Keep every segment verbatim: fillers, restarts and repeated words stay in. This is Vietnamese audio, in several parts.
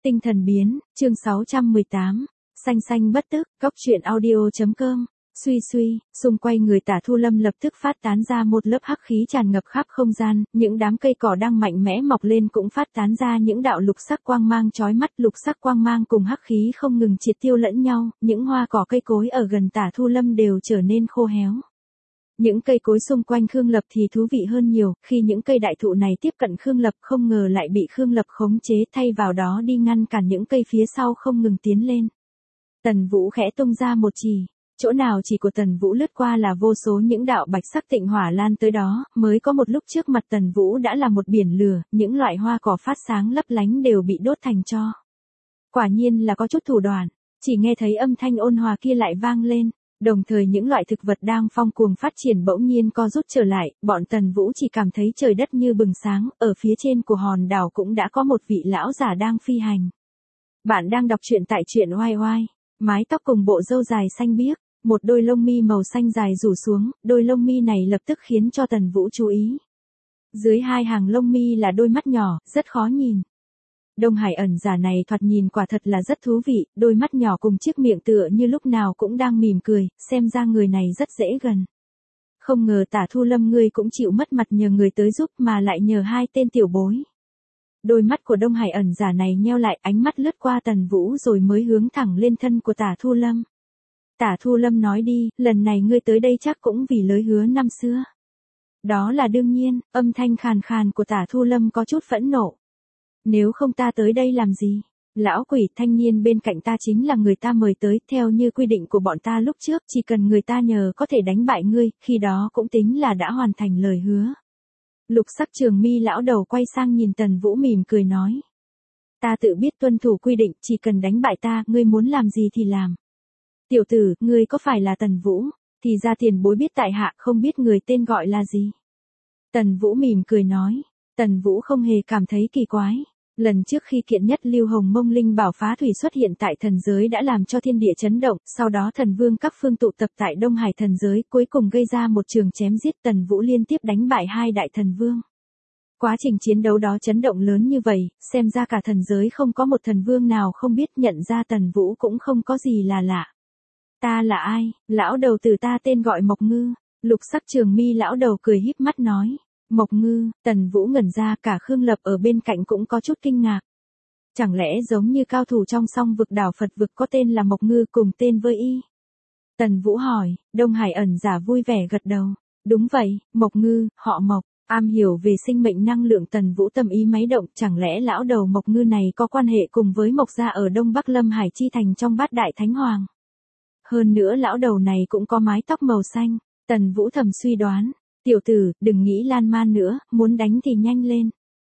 Tinh thần biến, chương sáu trăm mười tám, xanh xanh bất tức, cóc truyện audio.com. Suy suy, xung quanh người Tả Thu Lâm lập tức phát tán ra một lớp hắc khí tràn ngập khắp không gian, những đám cây cỏ đang mạnh mẽ mọc lên cũng phát tán ra những đạo lục sắc quang mang chói mắt, lục sắc quang mang cùng hắc khí không ngừng triệt tiêu lẫn nhau, những hoa cỏ cây cối ở gần Tả Thu Lâm đều trở nên khô héo. Những cây cối xung quanh Khương Lập thì thú vị hơn nhiều, khi những cây đại thụ này tiếp cận Khương Lập không ngờ lại bị Khương Lập khống chế, thay vào đó đi ngăn cản những cây phía sau không ngừng tiến lên. Tần Vũ khẽ tung ra một chỉ, chỗ nào chỉ của Tần Vũ lướt qua là vô số những đạo bạch sắc tịnh hỏa lan tới đó, mới có một lúc trước mặt Tần Vũ đã là một biển lửa, những loại hoa cỏ phát sáng lấp lánh đều bị đốt thành tro. Quả nhiên là có chút thủ đoạn, chỉ nghe thấy âm thanh ôn hòa kia lại vang lên. Đồng thời những loại thực vật đang phong cuồng phát triển bỗng nhiên co rút trở lại, bọn Tần Vũ chỉ cảm thấy trời đất như bừng sáng, ở phía trên của hòn đảo cũng đã có một vị lão giả đang phi hành. Bạn đang đọc truyện tại truyện oai oai, mái tóc cùng bộ râu dài xanh biếc, một đôi lông mi màu xanh dài rủ xuống, đôi lông mi này lập tức khiến cho Tần Vũ chú ý. Dưới hai hàng lông mi là đôi mắt nhỏ, rất khó nhìn. Đông Hải ẩn giả này thoạt nhìn quả thật là rất thú vị, đôi mắt nhỏ cùng chiếc miệng tựa như lúc nào cũng đang mỉm cười, xem ra người này rất dễ gần. Không ngờ Tả Thu Lâm ngươi cũng chịu mất mặt nhờ người tới giúp mà lại nhờ hai tên tiểu bối. Đôi mắt của Đông Hải ẩn giả này nheo lại, ánh mắt lướt qua Tần Vũ rồi mới hướng thẳng lên thân của Tả Thu Lâm. Tả Thu Lâm nói đi, lần này ngươi tới đây chắc cũng vì lời hứa năm xưa. Đó là đương nhiên, âm thanh khàn khàn của Tả Thu Lâm có chút phẫn nộ. Nếu không ta tới đây làm gì? Lão quỷ thanh niên bên cạnh ta chính là người ta mời tới, theo như quy định của bọn ta lúc trước, chỉ cần người ta nhờ có thể đánh bại ngươi, khi đó cũng tính là đã hoàn thành lời hứa. Lục sắc trường mi lão đầu quay sang nhìn Tần Vũ mỉm cười nói. Ta tự biết tuân thủ quy định, chỉ cần đánh bại ta, ngươi muốn làm gì thì làm. Tiểu tử, ngươi có phải là Tần Vũ? Thì ra tiền bối biết tại hạ, không biết người tên gọi là gì. Tần Vũ mỉm cười nói. Tần Vũ không hề cảm thấy kỳ quái. Lần trước khi kiện nhất Lưu Hồng Mông Linh Bảo phá thủy xuất hiện tại thần giới đã làm cho thiên địa chấn động, sau đó thần vương các phương tụ tập tại Đông Hải thần giới, cuối cùng gây ra một trường chém giết, Tần Vũ liên tiếp đánh bại hai đại thần vương. Quá trình chiến đấu đó chấn động lớn như vậy, xem ra cả thần giới không có một thần vương nào không biết, nhận ra Tần Vũ cũng không có gì là lạ. Ta là ai? Lão đầu tử ta tên gọi Mộc Ngư. Lục sắc trường mi lão đầu cười híp mắt nói. Mộc Ngư, Tần Vũ ngẩn ra, cả Khương Lập ở bên cạnh cũng có chút kinh ngạc. Chẳng lẽ giống như cao thủ trong song vực đảo Phật vực có tên là Mộc Ngư cùng tên với y? Tần Vũ hỏi, Đông Hải ẩn giả vui vẻ gật đầu. Đúng vậy, Mộc Ngư, họ Mộc, am hiểu về sinh mệnh năng lượng. Tần Vũ tâm ý máy động, chẳng lẽ lão đầu Mộc Ngư này có quan hệ cùng với Mộc gia ở Đông Bắc Lâm Hải Chi Thành trong bát đại thánh hoàng? Hơn nữa lão đầu này cũng có mái tóc màu xanh, Tần Vũ thầm suy đoán. Tiểu tử, đừng nghĩ lan man nữa, muốn đánh thì nhanh lên.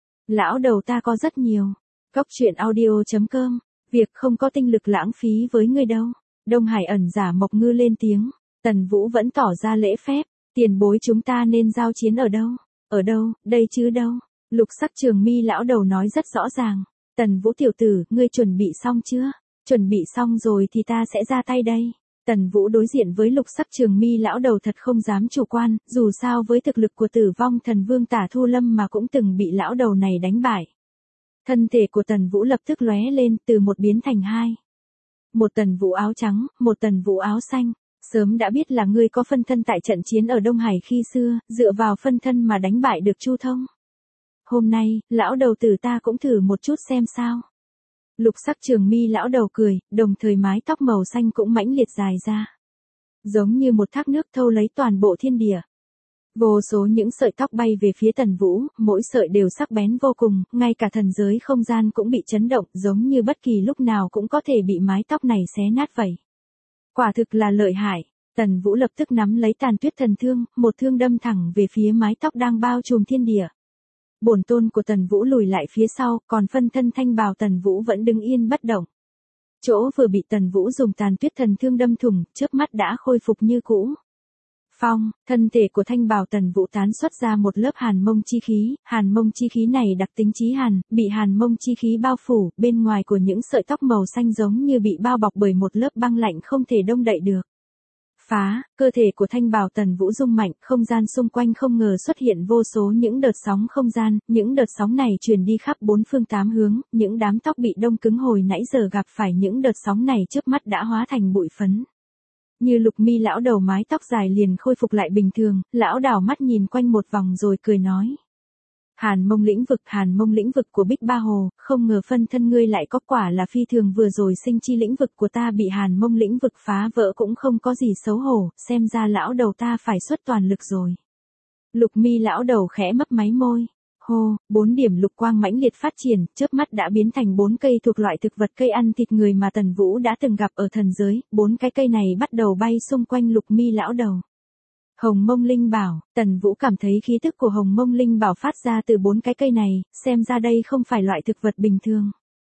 Lão đầu ta có rất nhiều. Cóc truyện audio.com, việc không có tinh lực lãng phí với ngươi đâu. Đông Hải ẩn giả Mộc Ngư lên tiếng, Tần Vũ vẫn tỏ ra lễ phép, tiền bối chúng ta nên giao chiến ở đâu? Ở đâu, đây chứ đâu? Lục sắc trường mi lão đầu nói rất rõ ràng. Tần Vũ tiểu tử, ngươi chuẩn bị xong chưa? Chuẩn bị xong rồi thì ta sẽ ra tay đây. Tần Vũ đối diện với lục sắc trường mi lão đầu thật không dám chủ quan, dù sao với thực lực của Tử Vong Thần Vương Tả Thu Lâm mà cũng từng bị lão đầu này đánh bại. Thân thể của Tần Vũ lập tức lóe lên, từ một biến thành hai. Một Tần Vũ áo trắng, một Tần Vũ áo xanh. Sớm đã biết là ngươi có phân thân tại trận chiến ở Đông Hải khi xưa, dựa vào phân thân mà đánh bại được Chu Thông. Hôm nay, lão đầu tử ta cũng thử một chút xem sao. Lục sắc trường mi lão đầu cười, đồng thời mái tóc màu xanh cũng mãnh liệt dài ra. Giống như một thác nước thâu lấy toàn bộ thiên địa. Vô số những sợi tóc bay về phía Tần Vũ, mỗi sợi đều sắc bén vô cùng, ngay cả thần giới không gian cũng bị chấn động, giống như bất kỳ lúc nào cũng có thể bị mái tóc này xé nát vậy. Quả thực là lợi hại. Tần Vũ lập tức nắm lấy tàn tuyết thần thương, một thương đâm thẳng về phía mái tóc đang bao trùm thiên địa. Bổn tôn của Tần Vũ lùi lại phía sau, còn phân thân thanh bào Tần Vũ vẫn đứng yên bất động. Chỗ vừa bị Tần Vũ dùng tàn tuyết thần thương đâm thủng, chớp mắt đã khôi phục như cũ. Phong, thân thể của thanh bào Tần Vũ tán xuất ra một lớp hàn mông chi khí, hàn mông chi khí này đặc tính chí hàn, bị hàn mông chi khí bao phủ, bên ngoài của những sợi tóc màu xanh giống như bị bao bọc bởi một lớp băng lạnh không thể đông đậy được. Phá, cơ thể của Thanh Bào Tần Vũ rung mạnh, không gian xung quanh không ngờ xuất hiện vô số những đợt sóng không gian, những đợt sóng này truyền đi khắp bốn phương tám hướng, những đám tóc bị đông cứng hồi nãy giờ gặp phải những đợt sóng này chớp mắt đã hóa thành bụi phấn. Như Lục Mi lão đầu mái tóc dài liền khôi phục lại bình thường, lão đảo mắt nhìn quanh một vòng rồi cười nói. Hàn Mông lĩnh vực, Hàn Mông lĩnh vực của Bích Ba Hồ, không ngờ phân thân ngươi lại có quả là phi thường, vừa rồi sinh chi lĩnh vực của ta bị Hàn Mông lĩnh vực phá vỡ cũng không có gì xấu hổ, xem ra lão đầu ta phải xuất toàn lực rồi. Lục Mi lão đầu khẽ mấp máy môi. Hô, bốn điểm lục quang mãnh liệt phát triển, chớp mắt đã biến thành bốn cây thuộc loại thực vật cây ăn thịt người mà Tần Vũ đã từng gặp ở thần giới, bốn cái cây này bắt đầu bay xung quanh Lục Mi lão đầu. Hồng Mông Linh Bảo, Tần Vũ cảm thấy khí tức của Hồng Mông Linh Bảo phát ra từ bốn cái cây này, xem ra đây không phải loại thực vật bình thường.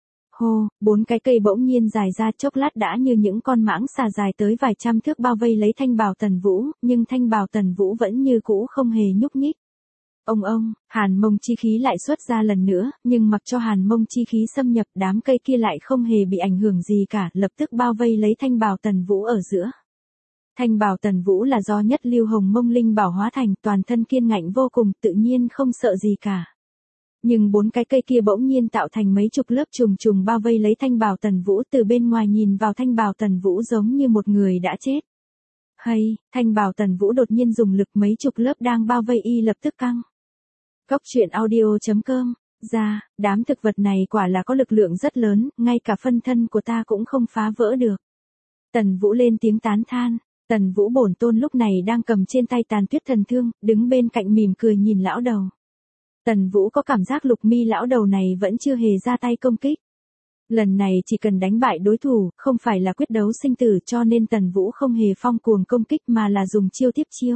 Hô, bốn cái cây bỗng nhiên dài ra, chốc lát đã như những con mãng xà dài tới vài trăm thước bao vây lấy Thanh Bào Tần Vũ, nhưng Thanh Bào Tần Vũ vẫn như cũ không hề nhúc nhích. Ông ông, Hàn Mông chi khí lại xuất ra lần nữa, nhưng mặc cho Hàn Mông chi khí xâm nhập, đám cây kia lại không hề bị ảnh hưởng gì cả, lập tức bao vây lấy Thanh Bào Tần Vũ ở giữa. Thanh Bào Tần Vũ là do nhất lưu Hồng Mông Linh Bảo hóa thành, toàn thân kiên ngạnh vô cùng, tự nhiên không sợ gì cả. Nhưng bốn cái cây kia bỗng nhiên tạo thành mấy chục lớp trùng trùng bao vây lấy Thanh Bào Tần Vũ, từ bên ngoài nhìn vào Thanh Bào Tần Vũ giống như một người đã chết. Hay, Thanh Bào Tần Vũ đột nhiên dùng lực, mấy chục lớp đang bao vây y lập tức căng. Cốc truyện audio chấm com, ra, đám thực vật này quả là có lực lượng rất lớn, ngay cả phân thân của ta cũng không phá vỡ được. Tần Vũ lên tiếng tán than. Tần Vũ bổn tôn lúc này đang cầm trên tay Tàn Tuyết Thần Thương, đứng bên cạnh mỉm cười nhìn lão đầu. Tần Vũ có cảm giác Lục Mi lão đầu này vẫn chưa hề ra tay công kích. Lần này chỉ cần đánh bại đối thủ, không phải là quyết đấu sinh tử, cho nên Tần Vũ không hề phong cuồng công kích mà là dùng chiêu tiếp chiêu.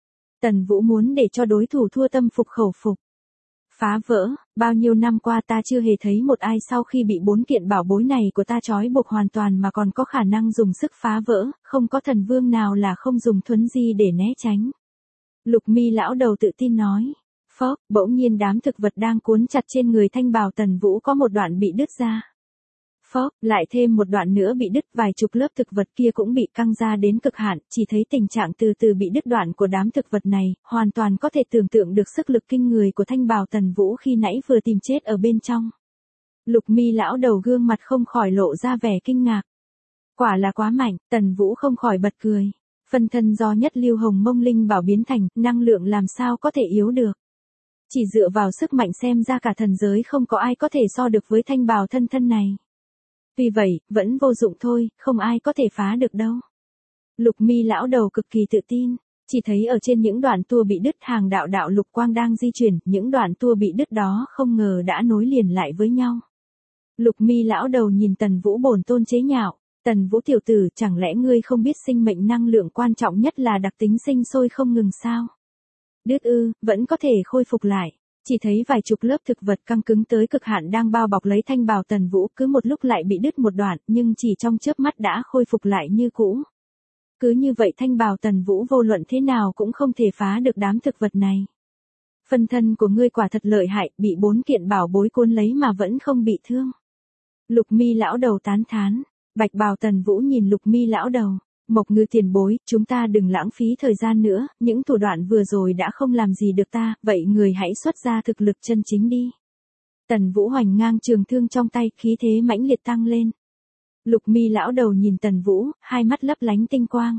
Tần Vũ muốn để cho đối thủ thua tâm phục khẩu phục. Phá vỡ, bao nhiêu năm qua ta chưa hề thấy một ai sau khi bị bốn kiện bảo bối này của ta trói buộc hoàn toàn mà còn có khả năng dùng sức phá vỡ, không có thần vương nào là không dùng thuấn di để né tránh. Lục Mi lão đầu tự tin nói. Phốc, bỗng nhiên đám thực vật đang cuốn chặt trên người Thanh Bào Tần Vũ có một đoạn bị đứt ra. Phốc, lại thêm một đoạn nữa bị đứt, vài chục lớp thực vật kia cũng bị căng ra đến cực hạn, chỉ thấy tình trạng từ từ bị đứt đoạn của đám thực vật này, hoàn toàn có thể tưởng tượng được sức lực kinh người của Thanh Bào Tần Vũ khi nãy vừa tìm chết ở bên trong. Lục Mi lão đầu gương mặt không khỏi lộ ra vẻ kinh ngạc. Quả là quá mạnh, Tần Vũ không khỏi bật cười. Phân thân do nhất lưu Hồng Mông Linh Bảo biến thành, năng lượng làm sao có thể yếu được. Chỉ dựa vào sức mạnh xem ra cả thần giới không có ai có thể so được với Thanh Bào thân thân này. Tuy vậy, vẫn vô dụng thôi, không ai có thể phá được đâu. Lục Mi lão đầu cực kỳ tự tin, chỉ thấy ở trên những đoạn tua bị đứt hàng đạo đạo lục quang đang di chuyển, những đoạn tua bị đứt đó không ngờ đã nối liền lại với nhau. Lục Mi lão đầu nhìn Tần Vũ bổn tôn chế nhạo, Tần Vũ tiểu tử, chẳng lẽ ngươi không biết sinh mệnh năng lượng quan trọng nhất là đặc tính sinh sôi không ngừng sao? Đứt ư, vẫn có thể khôi phục lại. Chỉ thấy vài chục lớp thực vật căng cứng tới cực hạn đang bao bọc lấy Thanh Bào Tần Vũ, cứ một lúc lại bị đứt một đoạn, nhưng chỉ trong chớp mắt đã khôi phục lại như cũ. Cứ như vậy Thanh Bào Tần Vũ vô luận thế nào cũng không thể phá được đám thực vật này. Phân thân của ngươi quả thật lợi hại, bị bốn kiện bảo bối cuốn lấy mà vẫn không bị thương. Lục Mi lão đầu tán thán. Bạch Bào Tần Vũ nhìn Lục Mi lão đầu. Mộc Ngư tiền bối, chúng ta đừng lãng phí thời gian nữa, những thủ đoạn vừa rồi đã không làm gì được ta, vậy người hãy xuất ra thực lực chân chính đi. Tần Vũ hoành ngang trường thương trong tay, khí thế mãnh liệt tăng lên. Lục Mi lão đầu nhìn Tần Vũ, hai mắt lấp lánh tinh quang.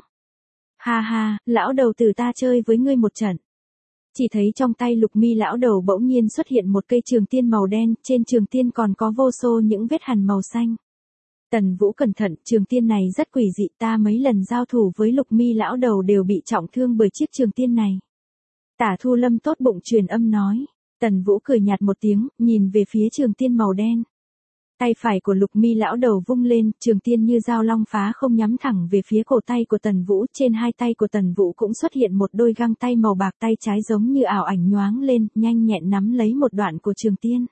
Ha ha, lão đầu tử ta chơi với ngươi một trận. Chỉ thấy trong tay Lục Mi lão đầu bỗng nhiên xuất hiện một cây trường tiên màu đen, trên trường tiên còn có vô số những vết hằn màu xanh. Tần Vũ cẩn thận, trường tiên này rất quỷ dị, ta mấy lần giao thủ với Lục Mi lão đầu đều bị trọng thương bởi chiếc trường tiên này. Tả Thu Lâm tốt bụng truyền âm nói. Tần Vũ cười nhạt một tiếng, nhìn về phía trường tiên màu đen. Tay phải của Lục Mi lão đầu vung lên, trường tiên như dao long phá không nhắm thẳng về phía cổ tay của Tần Vũ, trên hai tay của Tần Vũ cũng xuất hiện một đôi găng tay màu bạc, tay trái giống như ảo ảnh nhoáng lên, nhanh nhẹn nắm lấy một đoạn của trường tiên.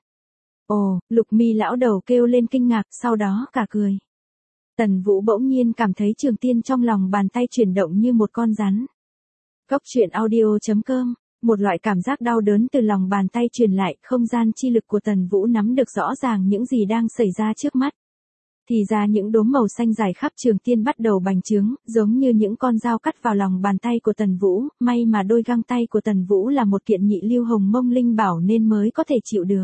Ồ, Lục Mi lão đầu kêu lên kinh ngạc, sau đó cả cười. Tần Vũ bỗng nhiên cảm thấy trường tiên trong lòng bàn tay chuyển động như một con rắn. Cốc truyện audio chấm com, một loại cảm giác đau đớn từ lòng bàn tay truyền lại, không gian chi lực của Tần Vũ nắm được rõ ràng những gì đang xảy ra trước mắt. Thì ra những đốm màu xanh dài khắp Trường Tiên bắt đầu bành trướng, giống như những con dao cắt vào lòng bàn tay của Tần Vũ, may mà đôi găng tay của Tần Vũ là một kiện nhị lưu hồng mông linh bảo nên mới có thể chịu được.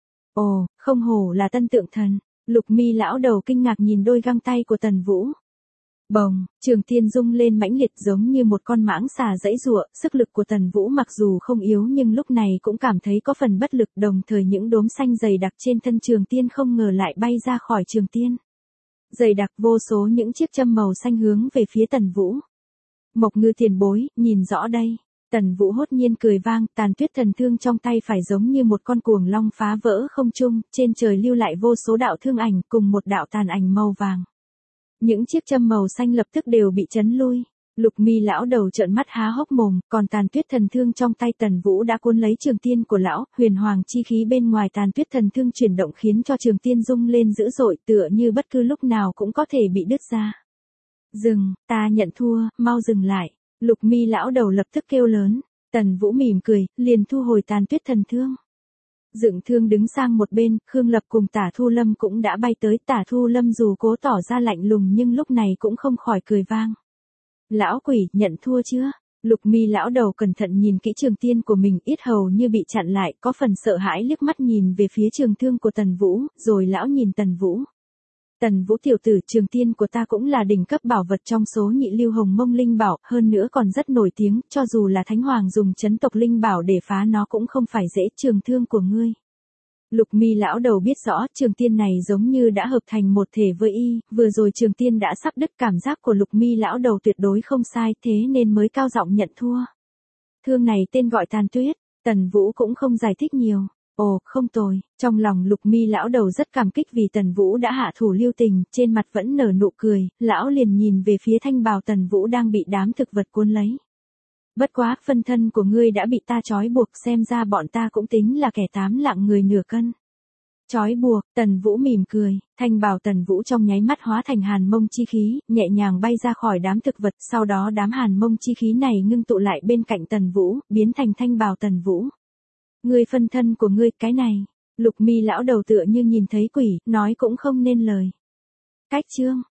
Ồ, không hổ là Tân Tượng Thần, Lục Mi lão đầu kinh ngạc nhìn đôi găng tay của Tần Vũ. Bồng, Trường Tiên rung lên mãnh liệt giống như một con mãng xà giãy giụa, sức lực của Tần Vũ mặc dù không yếu nhưng lúc này cũng cảm thấy có phần bất lực, đồng thời những đốm xanh dày đặc trên thân Trường Tiên không ngờ lại bay ra khỏi Trường Tiên. Dày đặc vô số những chiếc châm màu xanh hướng về phía Tần Vũ. Mộc Ngư tiền bối, nhìn rõ đây. Tần Vũ hốt nhiên cười vang, Tàn Tuyết Thần Thương trong tay phải giống như một con cuồng long phá vỡ không trung, trên trời lưu lại vô số đạo thương ảnh cùng một đạo tàn ảnh màu vàng. Những chiếc châm màu xanh lập tức đều bị chấn lui. Lục Mi lão đầu trợn mắt há hốc mồm, còn Tàn Tuyết Thần Thương trong tay Tần Vũ đã cuốn lấy Trường Tiên của lão, huyền hoàng chi khí bên ngoài Tàn Tuyết Thần Thương chuyển động khiến cho Trường Tiên rung lên dữ dội, tựa như bất cứ lúc nào cũng có thể bị đứt ra. Dừng, ta nhận thua, mau dừng lại. Lục Mi lão đầu lập tức kêu lớn. Tần Vũ mỉm cười, liền thu hồi Tàn Tuyết Thần Thương. Dựng Thương đứng sang một bên, Khương Lập cùng Tả Thu Lâm cũng đã bay tới. Tả Thu Lâm dù cố tỏ ra lạnh lùng nhưng lúc này cũng không khỏi cười vang. Lão quỷ, nhận thua chưa? Lục Mi lão đầu cẩn thận nhìn kỹ Trường Tiên của mình, yết hầu như bị chặn lại, có phần sợ hãi liếc mắt nhìn về phía trường thương của Tần Vũ, rồi lão nhìn Tần Vũ. Tần Vũ tiểu tử, Trường Tiên của ta cũng là đỉnh cấp bảo vật trong số nhị lưu hồng mông linh bảo, hơn nữa còn rất nổi tiếng, cho dù là Thánh Hoàng dùng chấn tộc linh bảo để phá nó cũng không phải dễ. Trường thương của ngươi. Lục Mi lão đầu biết rõ, Trường Tiên này giống như đã hợp thành một thể với y, vừa rồi Trường Tiên đã sắp đứt, cảm giác của Lục Mi lão đầu tuyệt đối không sai, thế nên mới cao giọng nhận thua. Thương này tên gọi Tàn Tuyết, Tần Vũ cũng không giải thích nhiều. Ồ, không tồi, trong lòng Lục Mi lão đầu rất cảm kích vì Tần Vũ đã hạ thủ lưu tình, trên mặt vẫn nở nụ cười, lão liền nhìn về phía thanh bào Tần Vũ đang bị đám thực vật cuốn lấy. Bất quá, phân thân của ngươi đã bị ta trói buộc, xem ra bọn ta cũng tính là kẻ tám lạng người nửa cân. Trói buộc, Tần Vũ mỉm cười, thanh bào Tần Vũ trong nháy mắt hóa thành hàn mông chi khí, nhẹ nhàng bay ra khỏi đám thực vật, sau đó đám hàn mông chi khí này ngưng tụ lại bên cạnh Tần Vũ, biến thành thanh bào Tần Vũ. Ngươi phân thân của ngươi, cái này, Lục Mi lão đầu tựa như nhìn thấy quỷ, nói cũng không nên lời. Cách chương